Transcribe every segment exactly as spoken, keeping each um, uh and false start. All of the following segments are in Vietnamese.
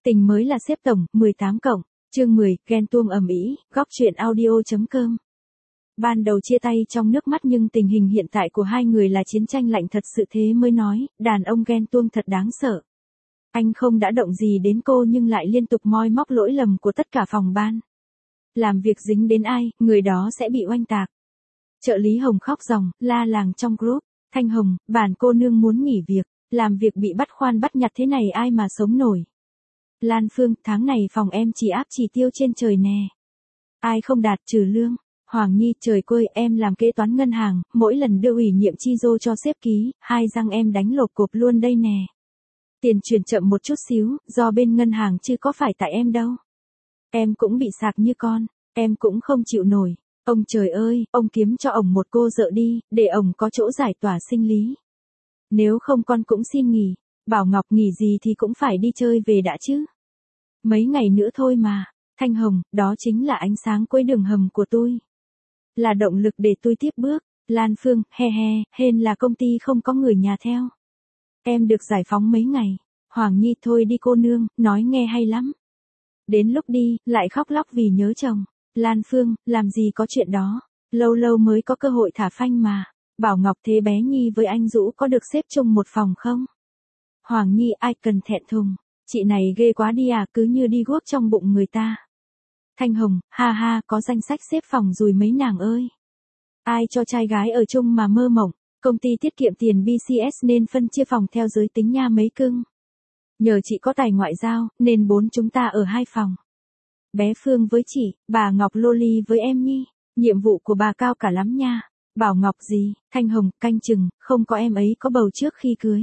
Tình mới là xếp tổng, mười tám cộng, chương mười, ghen tuông ầm ĩ, góc truyện audio.com. Ban đầu chia tay trong nước mắt nhưng tình hình hiện tại của hai người là chiến tranh lạnh thật sự thế mới nói, đàn ông ghen tuông thật đáng sợ. Anh không đã động gì đến cô nhưng lại liên tục moi móc lỗi lầm của tất cả phòng ban. Làm việc dính đến ai, người đó sẽ bị oanh tạc. Trợ lý Hồng khóc ròng, la làng trong group, Thanh Hồng, bản cô nương muốn nghỉ việc, làm việc bị bắt khoan bắt nhặt thế này ai mà sống nổi. Lan Phương, tháng này phòng em chỉ áp chỉ tiêu trên trời nè. Ai không đạt trừ lương. Hoàng Nhi, trời quơi, em làm kế toán ngân hàng, mỗi lần đưa ủy nhiệm chi dô cho sếp ký, hai răng em đánh lột cộp luôn đây nè. Tiền chuyển chậm một chút xíu, do bên ngân hàng chứ có phải tại em đâu. Em cũng bị sạc như con, em cũng không chịu nổi. Ông trời ơi, ông kiếm cho ổng một cô vợ đi, để ổng có chỗ giải tỏa sinh lý. Nếu không con cũng xin nghỉ, bảo Ngọc nghỉ gì thì cũng phải đi chơi về đã chứ. Mấy ngày nữa thôi mà, Thanh Hồng, đó chính là ánh sáng cuối đường hầm của tôi. Là động lực để tôi tiếp bước. Lan Phương, he he, hên là công ty không có người nhà theo. Em được giải phóng mấy ngày. Hoàng Nhi, thôi đi cô nương, nói nghe hay lắm. Đến lúc đi, lại khóc lóc vì nhớ chồng. Lan Phương, làm gì có chuyện đó. Lâu lâu mới có cơ hội thả phanh mà. Bảo Ngọc, thế bé Nhi với anh Dũ có được xếp chung một phòng không? Hoàng Nhi, ai cần thẹn thùng. Chị này ghê quá đi à, cứ như đi guốc trong bụng người ta. Thanh Hồng, ha ha, có danh sách xếp phòng rồi mấy nàng ơi. Ai cho trai gái ở chung mà mơ mộng, công ty tiết kiệm tiền bê xê ét nên phân chia phòng theo giới tính nha mấy cưng. Nhờ chị có tài ngoại giao, nên bốn chúng ta ở hai phòng. Bé Phương với chị, bà Ngọc Loli với em Nhi, nhiệm vụ của bà cao cả lắm nha. Bảo Ngọc gì, Thanh Hồng, canh chừng, không có em ấy có bầu trước khi cưới.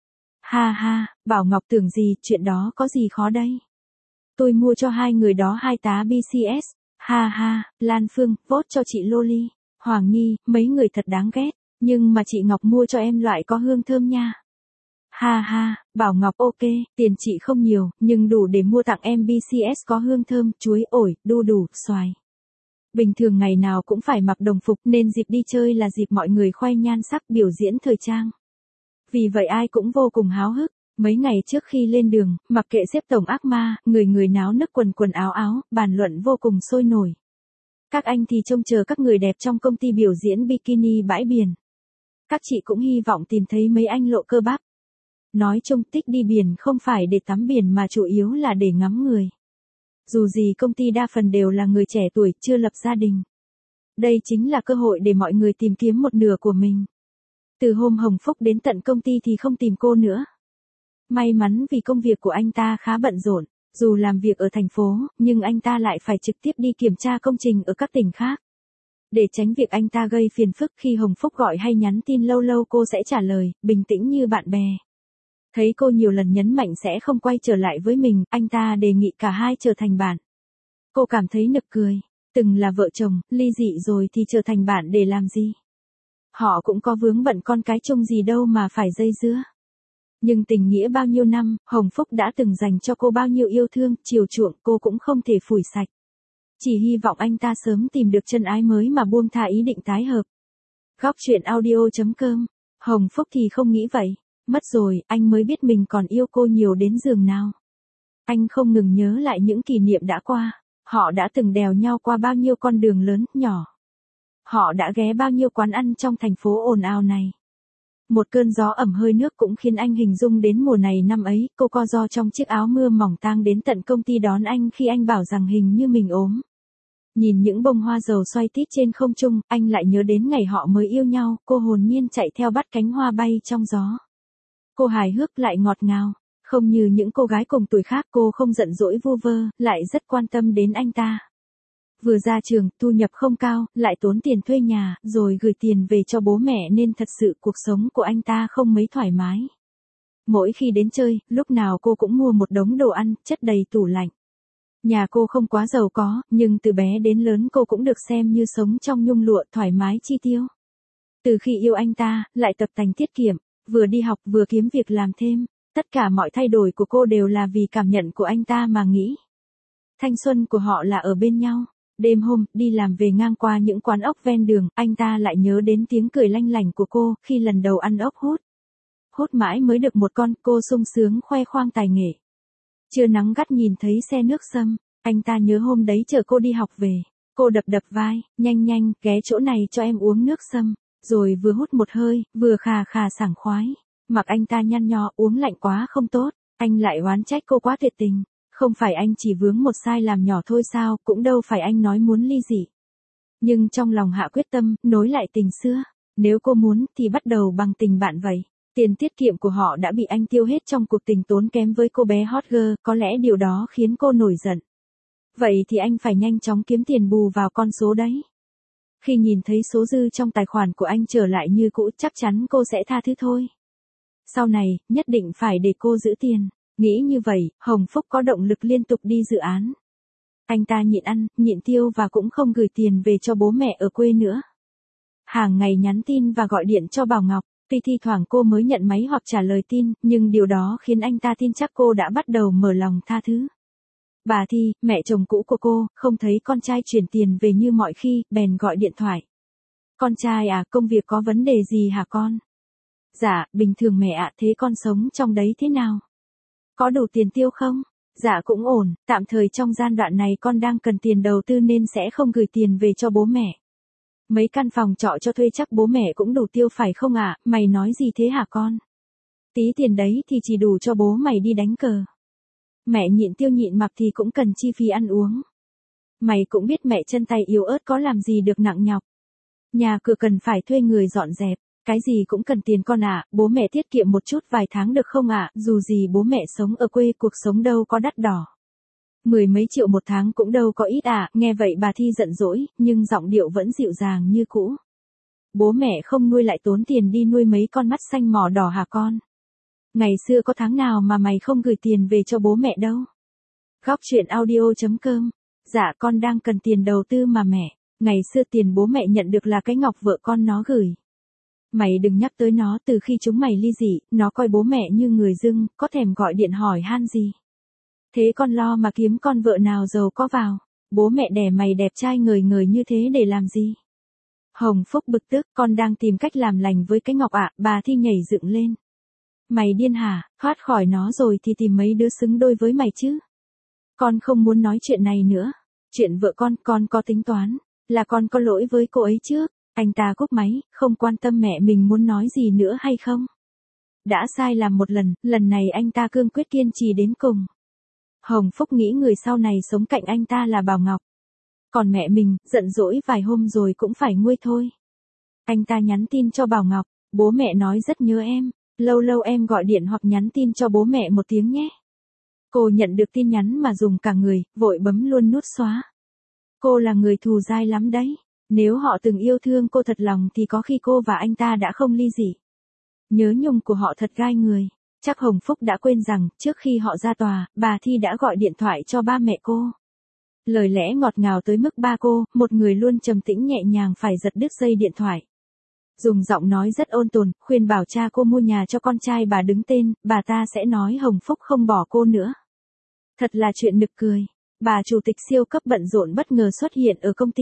Ha ha, Bảo Ngọc tưởng gì, chuyện đó có gì khó đây. Tôi mua cho hai người đó hai tá bê xê ét. Ha ha, Lan Phương, vote cho chị Loli. Hoàng Nhi, mấy người thật đáng ghét. Nhưng mà chị Ngọc mua cho em loại có hương thơm nha. Ha ha, Bảo Ngọc ok, tiền chị không nhiều, nhưng đủ để mua tặng em bê xê ét có hương thơm, chuối, ổi, đu đủ, xoài. Bình thường ngày nào cũng phải mặc đồng phục nên dịp đi chơi là dịp mọi người khoe nhan sắc biểu diễn thời trang. Vì vậy ai cũng vô cùng háo hức. Mấy ngày trước khi lên đường, mặc kệ xếp tổng ác ma, người người náo nức quần quần áo áo, bàn luận vô cùng sôi nổi. Các anh thì trông chờ các người đẹp trong công ty biểu diễn bikini bãi biển. Các chị cũng hy vọng tìm thấy mấy anh lộ cơ bắp. Nói chung thích đi biển không phải để tắm biển mà chủ yếu là để ngắm người. Dù gì công ty đa phần đều là người trẻ tuổi chưa lập gia đình. Đây chính là cơ hội để mọi người tìm kiếm một nửa của mình. Từ hôm Hồng Phúc đến tận công ty thì không tìm cô nữa. May mắn vì công việc của anh ta khá bận rộn, dù làm việc ở thành phố, nhưng anh ta lại phải trực tiếp đi kiểm tra công trình ở các tỉnh khác. Để tránh việc anh ta gây phiền phức khi Hồng Phúc gọi hay nhắn tin lâu lâu cô sẽ trả lời, bình tĩnh như bạn bè. Thấy cô nhiều lần nhấn mạnh sẽ không quay trở lại với mình, anh ta đề nghị cả hai trở thành bạn. Cô cảm thấy nực cười, từng là vợ chồng, ly dị rồi thì trở thành bạn để làm gì? Họ cũng có vướng bận con cái chung gì đâu mà phải dây dưa. Nhưng tình nghĩa bao nhiêu năm, Hồng Phúc đã từng dành cho cô bao nhiêu yêu thương, chiều chuộng cô cũng không thể phủi sạch. Chỉ hy vọng anh ta sớm tìm được chân ái mới mà buông tha ý định tái hợp. Góc truyện audio.com. Hồng Phúc thì không nghĩ vậy. Mất rồi, anh mới biết mình còn yêu cô nhiều đến giường nào. Anh không ngừng nhớ lại những kỷ niệm đã qua. Họ đã từng đèo nhau qua bao nhiêu con đường lớn, nhỏ. Họ đã ghé bao nhiêu quán ăn trong thành phố ồn ào này. Một cơn gió ẩm hơi nước cũng khiến anh hình dung đến mùa này năm ấy, cô co ro trong chiếc áo mưa mỏng tang đến tận công ty đón anh khi anh bảo rằng hình như mình ốm. Nhìn những bông hoa dầu xoay tít trên không trung, anh lại nhớ đến ngày họ mới yêu nhau, cô hồn nhiên chạy theo bắt cánh hoa bay trong gió. Cô hài hước lại ngọt ngào, không như những cô gái cùng tuổi khác cô không giận dỗi vu vơ, lại rất quan tâm đến anh ta. Vừa ra trường, thu nhập không cao, lại tốn tiền thuê nhà, rồi gửi tiền về cho bố mẹ nên thật sự cuộc sống của anh ta không mấy thoải mái. Mỗi khi đến chơi, lúc nào cô cũng mua một đống đồ ăn, chất đầy tủ lạnh. Nhà cô không quá giàu có, nhưng từ bé đến lớn cô cũng được xem như sống trong nhung lụa thoải mái chi tiêu. Từ khi yêu anh ta, lại tập tành tiết kiệm, vừa đi học vừa kiếm việc làm thêm, tất cả mọi thay đổi của cô đều là vì cảm nhận của anh ta mà nghĩ. Thanh xuân của họ là ở bên nhau. Đêm hôm, đi làm về ngang qua những quán ốc ven đường, anh ta lại nhớ đến tiếng cười lanh lảnh của cô, khi lần đầu ăn ốc hút. Hút mãi mới được một con, cô sung sướng khoe khoang tài nghệ. Trưa nắng gắt nhìn thấy xe nước Sâm, anh ta nhớ hôm đấy chờ cô đi học về. Cô đập đập vai, nhanh nhanh, ghé chỗ này cho em uống nước Sâm, rồi vừa hút một hơi, vừa khà khà sảng khoái. Mặc anh ta nhăn nhó, uống lạnh quá không tốt, anh lại oán trách cô quá tuyệt tình. Không phải anh chỉ vướng một sai làm nhỏ thôi sao, cũng đâu phải anh nói muốn ly dị. Nhưng trong lòng hạ quyết tâm, nối lại tình xưa. Nếu cô muốn thì bắt đầu bằng tình bạn vậy. Tiền tiết kiệm của họ đã bị anh tiêu hết trong cuộc tình tốn kém với cô bé hot girl, có lẽ điều đó khiến cô nổi giận. Vậy thì anh phải nhanh chóng kiếm tiền bù vào con số đấy. Khi nhìn thấy số dư trong tài khoản của anh trở lại như cũ, chắc chắn cô sẽ tha thứ thôi. Sau này, nhất định phải để cô giữ tiền. Nghĩ như vậy, Hồng Phúc có động lực liên tục đi dự án. Anh ta nhịn ăn, nhịn tiêu và cũng không gửi tiền về cho bố mẹ ở quê nữa. Hàng ngày nhắn tin và gọi điện cho Bảo Ngọc, tuy thi thoảng cô mới nhận máy hoặc trả lời tin, nhưng điều đó khiến anh ta tin chắc cô đã bắt đầu mở lòng tha thứ. Bà Thi, mẹ chồng cũ của cô, không thấy con trai chuyển tiền về như mọi khi, bèn gọi điện thoại. Con trai à, công việc có vấn đề gì hả con? Dạ, bình thường mẹ ạ, thế con sống trong đấy thế nào? Có đủ tiền tiêu không? Dạ cũng ổn, tạm thời trong giai đoạn này con đang cần tiền đầu tư nên sẽ không gửi tiền về cho bố mẹ. Mấy căn phòng trọ cho thuê chắc bố mẹ cũng đủ tiêu phải không ạ? Mày nói gì thế hả con? Tí tiền đấy thì chỉ đủ cho bố mày đi đánh cờ. Mẹ nhịn tiêu nhịn mặc thì cũng cần chi phí ăn uống. Mày cũng biết mẹ chân tay yếu ớt có làm gì được nặng nhọc. Nhà cửa cần phải thuê người dọn dẹp, cái gì cũng cần tiền con ạ, bố mẹ tiết kiệm một chút vài tháng được không ạ, dù gì bố mẹ sống ở quê cuộc sống đâu có đắt đỏ. Mười mấy triệu một tháng cũng đâu có ít à, nghe vậy bà Thi giận dỗi, nhưng giọng điệu vẫn dịu dàng như cũ. Bố mẹ không nuôi lại tốn tiền đi nuôi mấy con mắt xanh mỏ đỏ hả con? Ngày xưa có tháng nào mà mày không gửi tiền về cho bố mẹ đâu. Góc chuyện audio chấm com. Dạ con đang cần tiền đầu tư mà mẹ. Ngày xưa tiền bố mẹ nhận được là cái ngọc vợ con nó gửi. Mày đừng nhắc tới nó, từ khi chúng mày ly dị, nó coi bố mẹ như người dưng, có thèm gọi điện hỏi han gì. Thế con lo mà kiếm con vợ nào giàu có vào. Bố mẹ đẻ mày đẹp trai ngời ngời như thế để làm gì? Hồng Phúc bực tức, con đang tìm cách làm lành với cái ngọc ạ, bà Thi nhảy dựng lên. Mày điên hả, thoát khỏi nó rồi thì tìm mấy đứa xứng đôi với mày chứ. Con không muốn nói chuyện này nữa. Chuyện vợ con, con có tính toán. Là con có lỗi với cô ấy chứ. Anh ta cúp máy, không quan tâm mẹ mình muốn nói gì nữa hay không. Đã sai làm một lần, lần này anh ta cương quyết kiên trì đến cùng. Hồng Phúc nghĩ người sau này sống cạnh anh ta là Bảo Ngọc. Còn mẹ mình, giận dỗi vài hôm rồi cũng phải nguôi thôi. Anh ta nhắn tin cho Bảo Ngọc, bố mẹ nói rất nhớ em. Lâu lâu em gọi điện hoặc nhắn tin cho bố mẹ một tiếng nhé. Cô nhận được tin nhắn mà dùng cả người, vội bấm luôn nút xóa. Cô là người thù dai lắm đấy. Nếu họ từng yêu thương cô thật lòng thì có khi cô và anh ta đã không ly dị. Nhớ nhung của họ thật gai người. Chắc Hồng Phúc đã quên rằng, trước khi họ ra tòa, bà Thi đã gọi điện thoại cho ba mẹ cô. Lời lẽ ngọt ngào tới mức ba cô, một người luôn trầm tĩnh nhẹ nhàng phải giật đứt dây điện thoại. Dùng giọng nói rất ôn tồn, khuyên bảo cha cô mua nhà cho con trai bà đứng tên, bà ta sẽ nói Hồng Phúc không bỏ cô nữa. Thật là chuyện nực cười. Bà chủ tịch siêu cấp bận rộn bất ngờ xuất hiện ở công ty.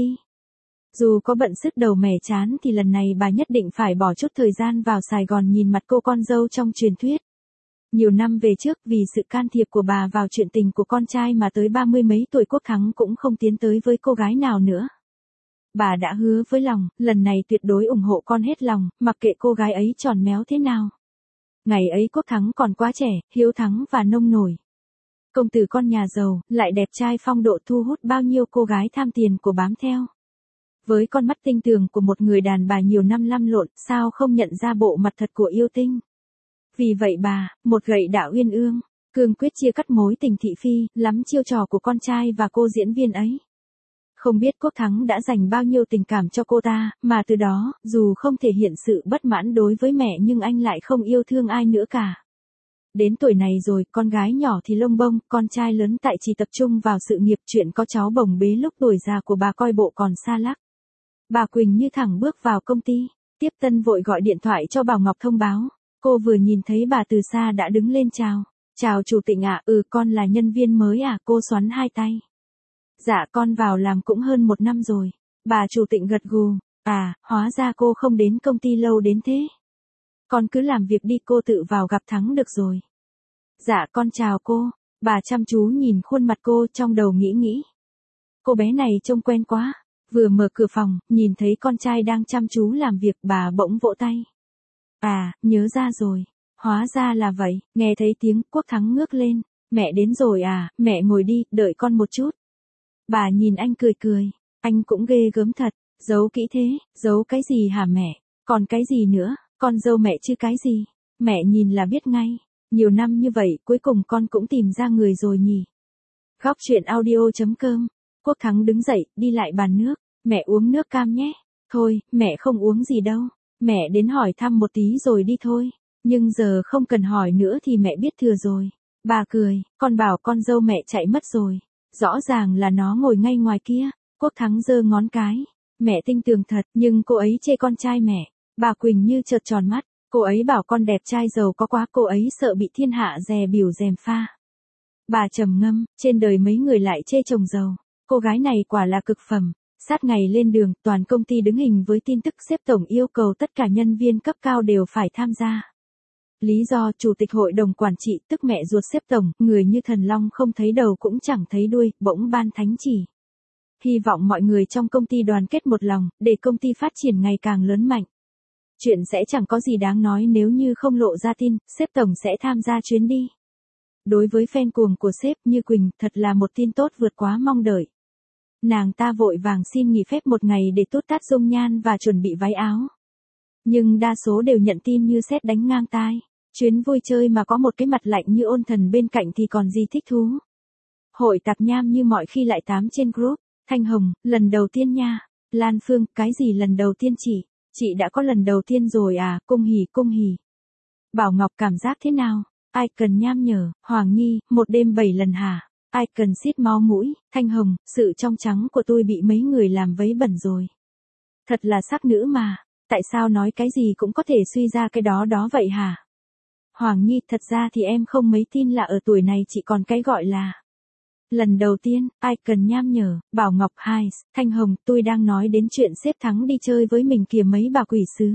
Dù có bận sức đầu mẻ chán thì lần này bà nhất định phải bỏ chút thời gian vào Sài Gòn nhìn mặt cô con dâu trong truyền thuyết. Nhiều năm về trước vì sự can thiệp của bà vào chuyện tình của con trai mà tới ba mươi mấy tuổi Quốc Thắng cũng không tiến tới với cô gái nào nữa. Bà đã hứa với lòng, lần này tuyệt đối ủng hộ con hết lòng, mặc kệ cô gái ấy tròn méo thế nào. Ngày ấy Quốc Thắng còn quá trẻ, hiếu thắng và nông nổi. Công tử con nhà giàu, lại đẹp trai phong độ thu hút bao nhiêu cô gái tham tiền của bám theo. Với con mắt tinh tường của một người đàn bà nhiều năm lăn lộn, sao không nhận ra bộ mặt thật của yêu tinh. Vì vậy bà, một gậy đạo uyên ương, cương quyết chia cắt mối tình thị phi, lắm chiêu trò của con trai và cô diễn viên ấy. Không biết Quốc Thắng đã dành bao nhiêu tình cảm cho cô ta, mà từ đó, dù không thể hiện sự bất mãn đối với mẹ nhưng anh lại không yêu thương ai nữa cả. Đến tuổi này rồi, con gái nhỏ thì lông bông, con trai lớn tại chỉ tập trung vào sự nghiệp, chuyện có cháu bồng bế lúc tuổi già của bà coi bộ còn xa lắc. Bà Quỳnh như thẳng bước vào công ty, tiếp tân vội gọi điện thoại cho Bảo Ngọc thông báo. Cô vừa nhìn thấy bà từ xa đã đứng lên chào. Chào chủ tịch ạ, ừ con là nhân viên mới à, cô xoắn hai tay. Dạ con vào làm cũng hơn một năm rồi. Bà chủ tịch gật gù, à, hóa ra cô không đến công ty lâu đến thế. Con cứ làm việc đi, cô tự vào gặp Thắng được rồi. Dạ con chào cô, Bà chăm chú nhìn khuôn mặt cô trong đầu nghĩ nghĩ. Cô bé này trông quen quá. Vừa mở cửa phòng, nhìn thấy con trai đang chăm chú làm việc, bà bỗng vỗ tay. À, nhớ ra rồi. Hóa ra là vậy, nghe thấy tiếng Quốc Thắng ngước lên. Mẹ đến rồi à, mẹ ngồi đi, đợi con một chút. Bà nhìn anh cười cười, anh cũng ghê gớm thật, giấu kỹ thế, giấu cái gì hả mẹ, còn cái gì nữa, con dâu mẹ chứ cái gì, mẹ nhìn là biết ngay, nhiều năm như vậy cuối cùng con cũng tìm ra người rồi nhỉ. Góc truyện audio chấm com. Quốc Thắng đứng dậy, đi lại bàn nước, mẹ uống nước cam nhé, thôi, mẹ không uống gì đâu, mẹ đến hỏi thăm một tí rồi đi thôi, nhưng giờ không cần hỏi nữa thì mẹ biết thừa rồi. Bà cười, con bảo con dâu mẹ chạy mất rồi. Rõ ràng là nó ngồi ngay ngoài kia. Quốc Thắng giơ ngón cái. Mẹ tinh tường thật, nhưng cô ấy chê con trai mẹ. Bà Quỳnh như chợt tròn mắt. Cô ấy bảo con đẹp trai giàu có quá, cô ấy sợ bị thiên hạ dè bỉu dèm pha. Bà trầm ngâm, trên đời mấy người lại chê chồng giàu. Cô gái này quả là cực phẩm. Sát ngày lên đường, toàn công ty đứng hình với tin tức sếp tổng yêu cầu tất cả nhân viên cấp cao đều phải tham gia. Lý do chủ tịch hội đồng quản trị tức mẹ ruột sếp tổng, người như thần long không thấy đầu cũng chẳng thấy đuôi, bỗng ban thánh chỉ. Hy vọng mọi người trong công ty đoàn kết một lòng, để công ty phát triển ngày càng lớn mạnh. Chuyện sẽ chẳng có gì đáng nói nếu như không lộ ra tin, sếp tổng sẽ tham gia chuyến đi. Đối với fan cuồng của sếp như Quỳnh, thật là một tin tốt vượt quá mong đợi. Nàng ta vội vàng xin nghỉ phép một ngày để tút tát dung nhan và chuẩn bị váy áo. Nhưng đa số đều nhận tin như sét đánh ngang tai. Chuyến vui chơi mà có một cái mặt lạnh như ôn thần bên cạnh thì còn gì thích thú. Hội tạp nham như mọi khi lại tám trên group. Thanh Hồng, lần đầu tiên nha. Lan Phương, cái gì lần đầu tiên chị? Chị đã có lần đầu tiên rồi à, cung hỉ cung hỉ. Bảo Ngọc cảm giác thế nào? Ai cần nham nhở, Hoàng Nhi, một đêm bảy lần hả? Ai cần xít máu mũi, Thanh Hồng, sự trong trắng của tôi bị mấy người làm vấy bẩn rồi. Thật là sắc nữ mà, tại sao nói cái gì cũng có thể suy ra cái đó đó vậy hả? Hoàng Nhi, thật ra thì em không mấy tin là ở tuổi này chị còn cái gọi là lần đầu tiên, ai cần nham nhở, Bảo Ngọc hai, Thanh Hồng, tôi đang nói đến chuyện sếp Thắng đi chơi với mình kìa mấy bà quỷ sứ.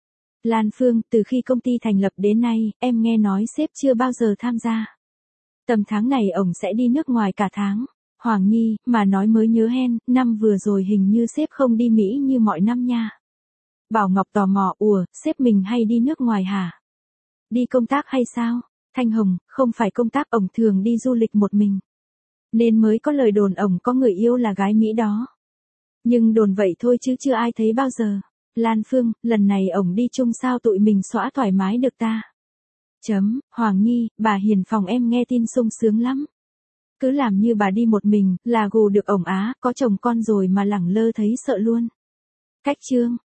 Lan Phương, từ khi công ty thành lập đến nay, em nghe nói sếp chưa bao giờ tham gia. Tầm tháng này ổng sẽ đi nước ngoài cả tháng. Hoàng Nhi, mà nói mới nhớ hen, năm vừa rồi hình như sếp không đi Mỹ như mọi năm nha. Bảo Ngọc tò mò, ủa, sếp mình hay đi nước ngoài hả? Đi công tác hay sao? Thanh Hồng, không phải công tác, ổng thường đi du lịch một mình. Nên mới có lời đồn ổng có người yêu là gái Mỹ đó. Nhưng đồn vậy thôi chứ chưa ai thấy bao giờ. Lan Phương, lần này ổng đi chung sao tụi mình xõa thoải mái được ta? Chấm, Hoàng Nhi, bà Hiền phòng em nghe tin sung sướng lắm. Cứ làm như bà đi một mình, là gù được ổng á, có chồng con rồi mà lẳng lơ thấy sợ luôn. Cách chương.